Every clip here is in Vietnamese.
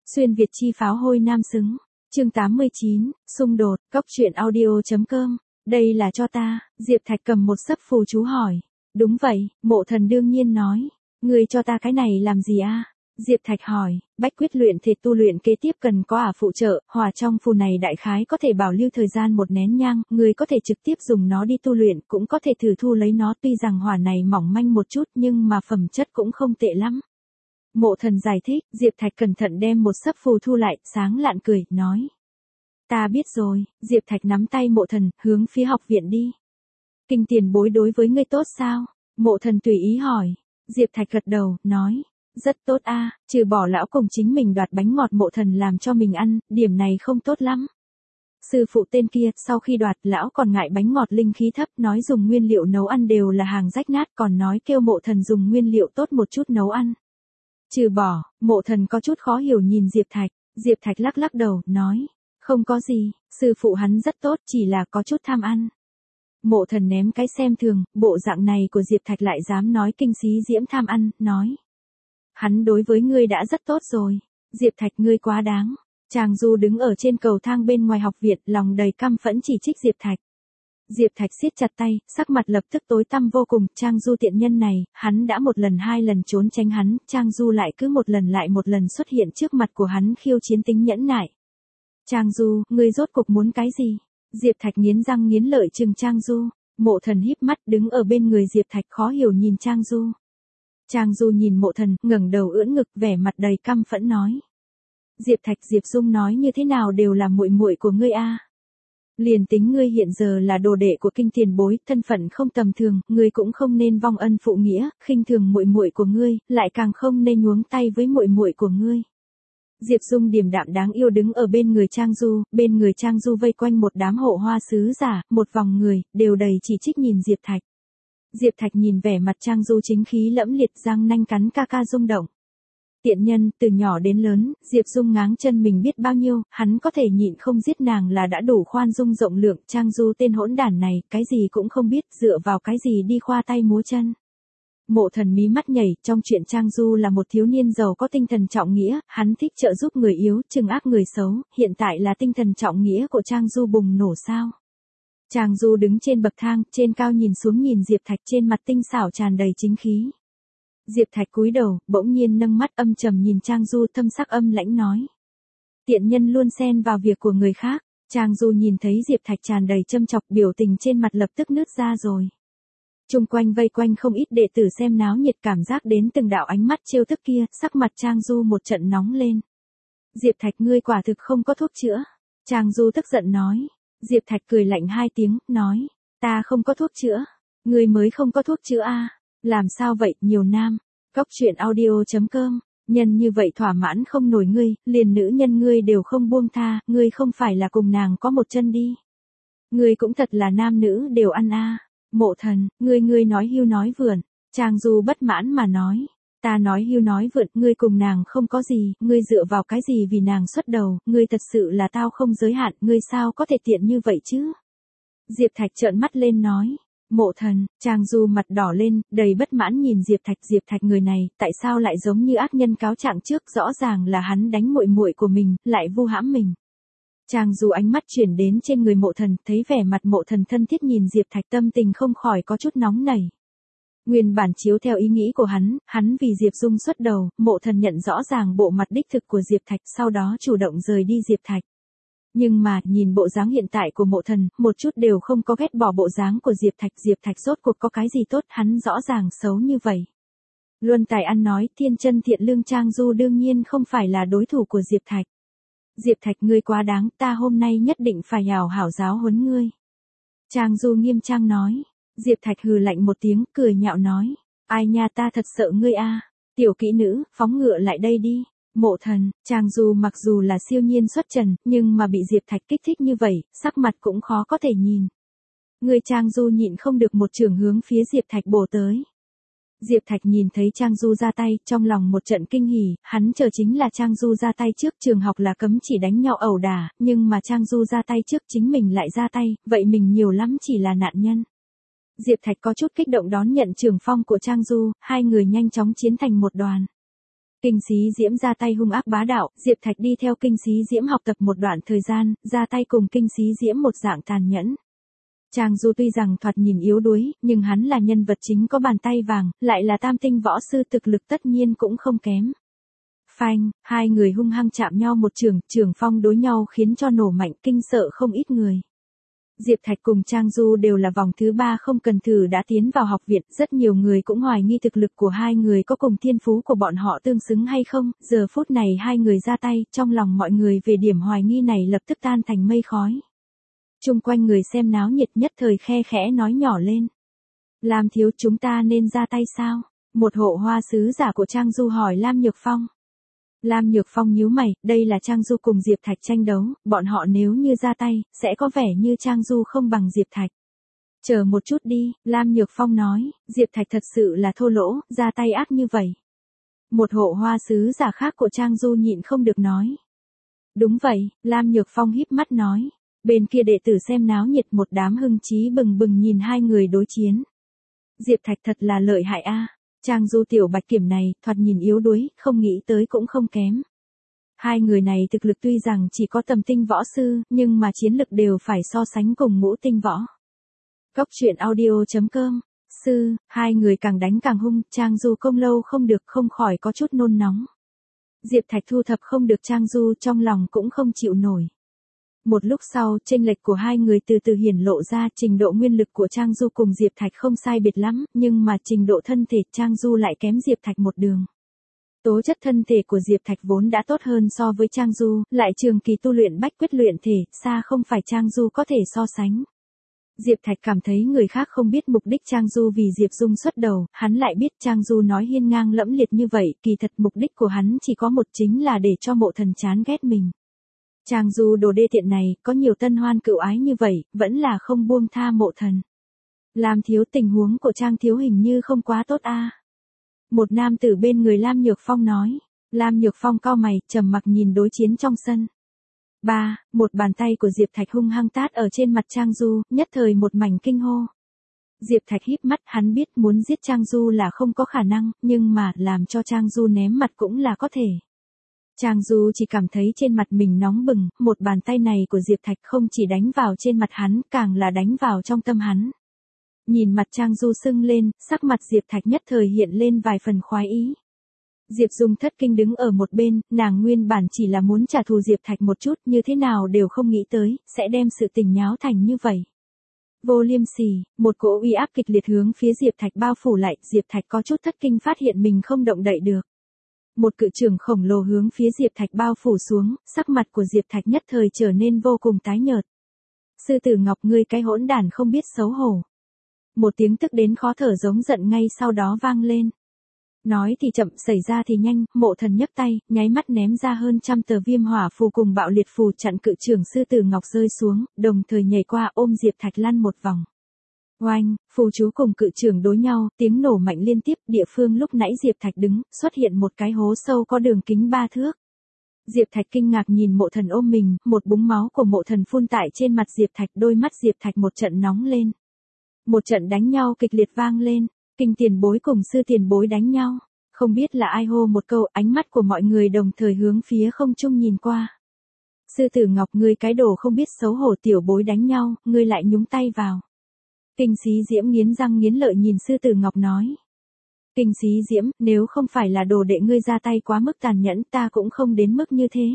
Xuyên Việt chi pháo hôi nam xứng. Chương 89, xung đột, cóc truyện audio.com. Đây là cho ta, Diệp Thạch cầm một sấp phù chú hỏi. Đúng vậy, Mộ Thần đương nhiên nói. Ngươi cho ta cái này làm gì a? Diệp Thạch hỏi, bách quyết luyện thể tu luyện kế tiếp cần có phụ trợ, hỏa trong phù này đại khái có thể bảo lưu thời gian một nén nhang, ngươi có thể trực tiếp dùng nó đi tu luyện, cũng có thể thử thu lấy nó, tuy rằng hỏa này mỏng manh một chút nhưng mà phẩm chất cũng không tệ lắm. Mộ Thần giải thích, Diệp Thạch cẩn thận đem một sấp phù thu lại, sáng lạn cười, nói. Ta biết rồi. Diệp Thạch nắm tay Mộ Thần, hướng phía học viện đi. Kinh tiền bối đối với ngươi tốt sao? Mộ Thần tùy ý hỏi. Diệp Thạch gật đầu, nói. Rất tốt a, trừ bỏ lão cùng chính mình đoạt bánh ngọt Mộ Thần làm cho mình ăn, điểm này không tốt lắm. Sư phụ tên kia, sau khi đoạt, lão còn ngại bánh ngọt linh khí thấp, nói dùng nguyên liệu nấu ăn đều là hàng rách nát, còn nói kêu Mộ Thần dùng nguyên liệu tốt một chút nấu ăn. Trừ bỏ, Mộ Thần có chút khó hiểu nhìn Diệp Thạch. Diệp Thạch lắc lắc đầu, nói. Không có gì, sư phụ hắn rất tốt, chỉ là có chút tham ăn. Mộ Thần ném cái xem thường, bộ dạng này của Diệp Thạch lại dám nói kinh xí diễm tham ăn, nói. Hắn đối với ngươi đã rất tốt rồi. Diệp Thạch, ngươi quá đáng. Trang Du đứng ở trên cầu thang bên ngoài học viện, lòng đầy căm phẫn chỉ trích Diệp Thạch. Diệp Thạch siết chặt tay, sắc mặt lập tức tối tăm vô cùng, Trang Du tiện nhân này, hắn đã một lần hai lần trốn tránh hắn, Trang Du lại cứ một lần lại một lần xuất hiện trước mặt của hắn khiêu chiến tính nhẫn nại. Trang Du, ngươi rốt cuộc muốn cái gì? Diệp Thạch nghiến răng nghiến lợi trừng Trang Du. Mộ Thần híp mắt đứng ở bên người Diệp Thạch khó hiểu nhìn Trang Du. Trang Du nhìn Mộ Thần, ngẩng đầu ưỡn ngực, vẻ mặt đầy căm phẫn nói. Diệp Thạch, Diệp Dung nói như thế nào đều là muội muội của ngươi a. Liền tính ngươi hiện giờ là đồ đệ của kinh tiền bối, thân phận không tầm thường, ngươi cũng không nên vong ân phụ nghĩa, khinh thường muội muội của ngươi, lại càng không nên nhuốm tay với muội muội của ngươi. Diệp Dung điềm đạm đáng yêu đứng ở bên người Trang Du, bên người Trang Du vây quanh một đám hộ hoa sứ giả, một vòng người, đều đầy chỉ trích nhìn Diệp Thạch. Diệp Thạch nhìn vẻ mặt Trang Du chính khí lẫm liệt, răng nanh cắn ca ca rung động. Tiện nhân, từ nhỏ đến lớn, Diệp Dung ngáng chân mình biết bao nhiêu, hắn có thể nhịn không giết nàng là đã đủ khoan dung rộng lượng, Trang Du tên hỗn đản này, cái gì cũng không biết, dựa vào cái gì đi khoa tay múa chân. Mộ Thần mí mắt nhảy, trong chuyện Trang Du là một thiếu niên giàu có tinh thần trọng nghĩa, hắn thích trợ giúp người yếu, trừng ác người xấu, hiện tại là tinh thần trọng nghĩa của Trang Du bùng nổ sao. Trang Du đứng trên bậc thang, trên cao nhìn xuống nhìn Diệp Thạch, trên mặt tinh xảo tràn đầy chính khí. Diệp Thạch cúi đầu, bỗng nhiên nâng mắt âm trầm nhìn Trang Du, thâm sắc âm lãnh nói. Tiện nhân luôn xen vào việc của người khác. Trang Du nhìn thấy Diệp Thạch tràn đầy châm chọc, biểu tình trên mặt lập tức nứt ra rồi. Chung quanh vây quanh không ít đệ tử xem náo nhiệt, cảm giác đến từng đạo ánh mắt trêu tức kia, sắc mặt Trang Du một trận nóng lên. Diệp Thạch, ngươi quả thực không có thuốc chữa. Trang Du tức giận nói. Diệp Thạch cười lạnh hai tiếng, nói. Ta không có thuốc chữa. Ngươi mới không có thuốc chữa a. Làm sao vậy, nhiều nam. Cóc truyện audio.com. Nhân như vậy thỏa mãn không nổi ngươi, liền nữ nhân ngươi đều không buông tha, ngươi không phải là cùng nàng có một chân đi. Ngươi cũng thật là nam nữ đều ăn a. Mộ Thần, ngươi nói hưu nói vượn. Trang Du bất mãn mà nói. Ta nói hưu nói vượn, ngươi cùng nàng không có gì, ngươi dựa vào cái gì vì nàng xuất đầu, ngươi thật sự là tao không giới hạn, ngươi sao có thể tiện như vậy chứ? Diệp Thạch trợn mắt lên nói. Mộ Thần, Trang Du mặt đỏ lên, đầy bất mãn nhìn Diệp Thạch người này, tại sao lại giống như ác nhân cáo trạng trước, rõ ràng là hắn đánh muội muội của mình, lại vu hãm mình. Trang Du ánh mắt chuyển đến trên người Mộ Thần, thấy vẻ mặt Mộ Thần thân thiết nhìn Diệp Thạch, tâm tình không khỏi có chút nóng nảy. Nguyên bản chiếu theo ý nghĩ của hắn vì Diệp Dung xuất đầu, Mộ Thần nhận rõ ràng bộ mặt đích thực của Diệp Thạch, sau đó chủ động rời đi Diệp Thạch. Nhưng mà, nhìn bộ dáng hiện tại của Mộ Thần, một chút đều không có ghét bỏ bộ dáng của Diệp Thạch rốt cuộc có cái gì tốt, hắn rõ ràng xấu như vậy. Luân Tài ăn nói, thiên chân thiện lương Trang Du đương nhiên không phải là đối thủ của Diệp Thạch. Diệp Thạch, ngươi quá đáng, ta hôm nay nhất định phải hảo hảo giáo huấn ngươi. Trang Du nghiêm trang nói. Diệp Thạch hừ lạnh một tiếng, cười nhạo nói. Ai nha, ta thật sợ ngươi a. Tiểu kỹ nữ, phóng ngựa lại đây đi. Mộ Thần, Trang Du mặc dù là siêu nhiên xuất trần, nhưng mà bị Diệp Thạch kích thích như vậy, sắc mặt cũng khó có thể nhìn. Người Trang Du nhịn không được một trường hướng phía Diệp Thạch bổ tới. Diệp Thạch nhìn thấy Trang Du ra tay, trong lòng một trận kinh hỉ, hắn chờ chính là Trang Du ra tay trước, trường học là cấm chỉ đánh nhau ẩu đả, nhưng mà Trang Du ra tay trước chính mình lại ra tay, vậy mình nhiều lắm chỉ là nạn nhân. Diệp Thạch có chút kích động đón nhận trường phong của Trang Du, hai người nhanh chóng chiến thành một đoàn. Kinh Xí Diễm ra tay hung ác bá đạo, Diệp Thạch đi theo Kinh Xí Diễm học tập một đoạn thời gian, ra tay cùng Kinh Xí Diễm một dạng tàn nhẫn. Trang Du tuy rằng thoạt nhìn yếu đuối, nhưng hắn là nhân vật chính có bàn tay vàng, lại là tam tinh võ sư thực lực tất nhiên cũng không kém. Phanh, hai người hung hăng chạm nhau một trường phong đối nhau khiến cho nổ mạnh kinh sợ không ít người. Diệp Thạch cùng Trang Du đều là vòng thứ 3 không cần thử đã tiến vào học viện, rất nhiều người cũng hoài nghi thực lực của hai người có cùng thiên phú của bọn họ tương xứng hay không, giờ phút này hai người ra tay, trong lòng mọi người về điểm hoài nghi này lập tức tan thành mây khói. Chung quanh người xem náo nhiệt nhất thời khe khẽ nói nhỏ lên. Lam thiếu chúng ta nên ra tay sao? Một hộ hoa sứ giả của Trang Du hỏi Lam Nhược Phong. Lam Nhược Phong nhíu mày, đây là Trang Du cùng Diệp Thạch tranh đấu, bọn họ nếu như ra tay, sẽ có vẻ như Trang Du không bằng Diệp Thạch. Chờ một chút đi, Lam Nhược Phong nói, Diệp Thạch thật sự là thô lỗ, ra tay ác như vậy. Một hộ hoa sứ giả khác của Trang Du nhịn không được nói. Đúng vậy, Lam Nhược Phong híp mắt nói. Bên kia đệ tử xem náo nhiệt một đám hưng chí bừng bừng nhìn hai người đối chiến. Diệp Thạch thật là lợi hại a. Trang Du tiểu bạch kiểm này, thoạt nhìn yếu đuối, không nghĩ tới cũng không kém. Hai người này thực lực tuy rằng chỉ có tầm tinh võ sư, nhưng mà chiến lực đều phải so sánh cùng ngũ tinh võ. Cốc truyện audio.com. Sư, hai người càng đánh càng hung, Trang Du công lâu không được không khỏi có chút nôn nóng. Diệp Thạch thu thập không được Trang Du trong lòng cũng không chịu nổi. Một lúc sau, chênh lệch của hai người từ từ hiển lộ ra, trình độ nguyên lực của Trang Du cùng Diệp Thạch không sai biệt lắm, nhưng mà trình độ thân thể Trang Du lại kém Diệp Thạch một đường. Tố chất thân thể của Diệp Thạch vốn đã tốt hơn so với Trang Du, lại trường kỳ tu luyện bách quyết luyện thể, xa không phải Trang Du có thể so sánh. Diệp Thạch cảm thấy người khác không biết mục đích Trang Du vì Diệp Dung xuất đầu, hắn lại biết Trang Du nói hiên ngang lẫm liệt như vậy, kỳ thật mục đích của hắn chỉ có một chính là để cho Mộ Thần chán ghét mình. Trang Du đồ đê tiện này, có nhiều tân hoan cựu ái như vậy, vẫn là không buông tha Mộ Thần. Lam thiếu tình huống của Trang thiếu hình như không quá tốt a. Một nam tử bên người Lam Nhược Phong nói. Lam Nhược Phong cau mày, trầm mặc nhìn đối chiến trong sân. Một bàn tay của Diệp Thạch hung hăng tát ở trên mặt Trang Du, nhất thời một mảnh kinh hô. Diệp Thạch híp mắt, hắn biết muốn giết Trang Du là không có khả năng, nhưng mà làm cho Trang Du ném mặt cũng là có thể. Trang Du chỉ cảm thấy trên mặt mình nóng bừng, một bàn tay này của Diệp Thạch không chỉ đánh vào trên mặt hắn, càng là đánh vào trong tâm hắn. Nhìn mặt Trang Du sưng lên, sắc mặt Diệp Thạch nhất thời hiện lên vài phần khoái ý. Diệp Dung thất kinh đứng ở một bên, nàng nguyên bản chỉ là muốn trả thù Diệp Thạch một chút, như thế nào đều không nghĩ tới, sẽ đem sự tình nháo thành như vậy. Vô liêm sỉ, một cỗ uy áp kịch liệt hướng phía Diệp Thạch bao phủ lại, Diệp Thạch có chút thất kinh phát hiện mình không động đậy được. Một cự trường khổng lồ hướng phía Diệp Thạch bao phủ xuống, sắc mặt của Diệp Thạch nhất thời trở nên vô cùng tái nhợt. Sư tử Ngọc ngươi cái hỗn đản không biết xấu hổ. Một tiếng tức đến khó thở giống giận ngay sau đó vang lên. Nói thì chậm, xảy ra thì nhanh, Mộ Thần nhấc tay, nháy mắt ném ra hơn trăm tờ viêm hỏa phù cùng bạo liệt phù chặn cự trường sư tử Ngọc rơi xuống, đồng thời nhảy qua ôm Diệp Thạch lăn một vòng. Oanh, phù chú cùng cự trường đối nhau, tiếng nổ mạnh liên tiếp, địa phương lúc nãy Diệp Thạch đứng, xuất hiện một cái hố sâu có đường kính 3 thước. Diệp Thạch kinh ngạc nhìn Mộ Thần ôm mình, một búng máu của Mộ Thần phun tại trên mặt Diệp Thạch, đôi mắt Diệp Thạch một trận nóng lên. Một trận đánh nhau kịch liệt vang lên, Kinh tiền bối cùng sư tiền bối đánh nhau. Không biết là ai hô một câu, ánh mắt của mọi người đồng thời hướng phía không trung nhìn qua. Sư tử Ngọc ngươi cái đồ không biết xấu hổ, tiểu bối đánh nhau, ngươi lại nhúng tay vào. Kinh Xí Diễm nghiến răng nghiến lợi nhìn sư tử Ngọc nói. Kinh Xí Diễm, nếu không phải là đồ đệ ngươi ra tay quá mức tàn nhẫn, ta cũng không đến mức như thế.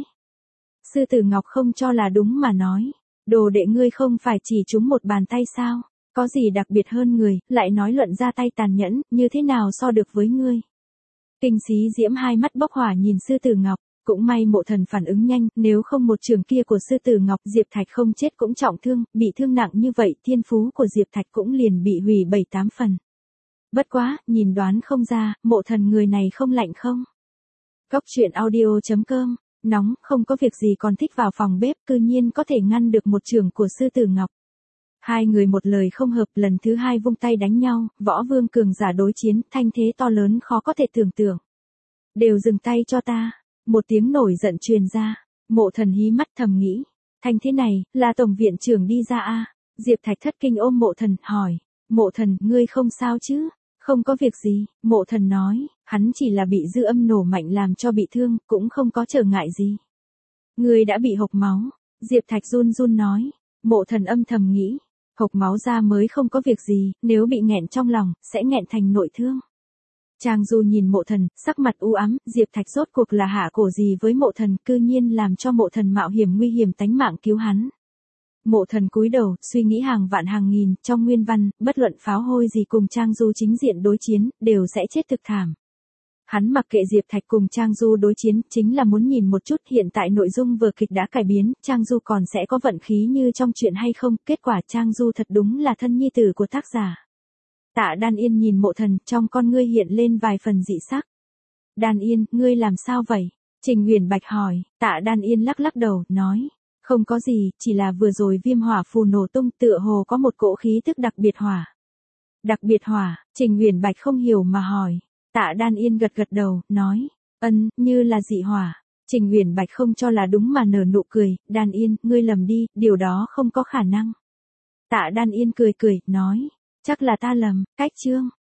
Sư tử Ngọc không cho là đúng mà nói. Đồ đệ ngươi không phải chỉ trúng một bàn tay sao? Có gì đặc biệt hơn người, lại nói luận ra tay tàn nhẫn, như thế nào so được với ngươi? Kinh Xí Diễm hai mắt bốc hỏa nhìn sư tử Ngọc. Cũng may Mộ Thần phản ứng nhanh, nếu không một trường kia của sư tử Ngọc, Diệp Thạch không chết cũng trọng thương, bị thương nặng như vậy, thiên phú của Diệp Thạch cũng liền bị hủy 7-8 phần. Bất quá, nhìn đoán không ra, Mộ Thần người này không lạnh không? Cốc truyện audio.com, nóng, không có việc gì còn thích vào phòng bếp, cư nhiên có thể ngăn được một trường của sư tử Ngọc. Hai người một lời không hợp, lần thứ hai vung tay đánh nhau, võ vương cường giả đối chiến, thanh thế to lớn khó có thể tưởng tượng. Đều dừng tay cho ta. Một tiếng nổi giận truyền ra, Mộ Thần hí mắt thầm nghĩ, thanh thế này, là tổng viện trưởng đi ra a? Diệp Thạch thất kinh ôm Mộ Thần, hỏi, Mộ Thần, ngươi không sao chứ? Không có việc gì, Mộ Thần nói, hắn chỉ là bị dư âm nổ mạnh làm cho bị thương, cũng không có trở ngại gì. Ngươi đã bị hộc máu, Diệp Thạch run run nói. Mộ Thần âm thầm nghĩ, hộc máu ra mới không có việc gì, nếu bị nghẹn trong lòng, sẽ nghẹn thành nội thương. Trang Du nhìn Mộ Thần, sắc mặt u ám, Diệp Thạch rốt cuộc là hạ cổ gì với Mộ Thần, cư nhiên làm cho Mộ Thần mạo hiểm nguy hiểm tánh mạng cứu hắn. Mộ Thần cúi đầu, suy nghĩ hàng vạn hàng nghìn, trong nguyên văn, bất luận pháo hôi gì cùng Trang Du chính diện đối chiến, đều sẽ chết thực thảm. Hắn mặc kệ Diệp Thạch cùng Trang Du đối chiến, chính là muốn nhìn một chút hiện tại nội dung vở kịch đã cải biến, Trang Du còn sẽ có vận khí như trong chuyện hay không, kết quả Trang Du thật đúng là thân nhi tử của tác giả. Tạ Đan Yên nhìn Mộ Thần, trong con ngươi hiện lên vài phần dị sắc. Đan Yên, ngươi làm sao vậy? Trình Uyển Bạch hỏi, Tạ Đan Yên lắc lắc đầu, nói. Không có gì, chỉ là vừa rồi viêm hỏa phù nổ tung tựa hồ có một cỗ khí tức đặc biệt hỏa. Đặc biệt hỏa, Trình Uyển Bạch không hiểu mà hỏi. Tạ Đan Yên gật gật đầu, nói. Như là dị hỏa. Trình Uyển Bạch không cho là đúng mà nở nụ cười, Đan Yên, ngươi lầm đi, điều đó không có khả năng. Tạ Đan Yên cười cười, nói. Chắc là ta lầm, cách chương.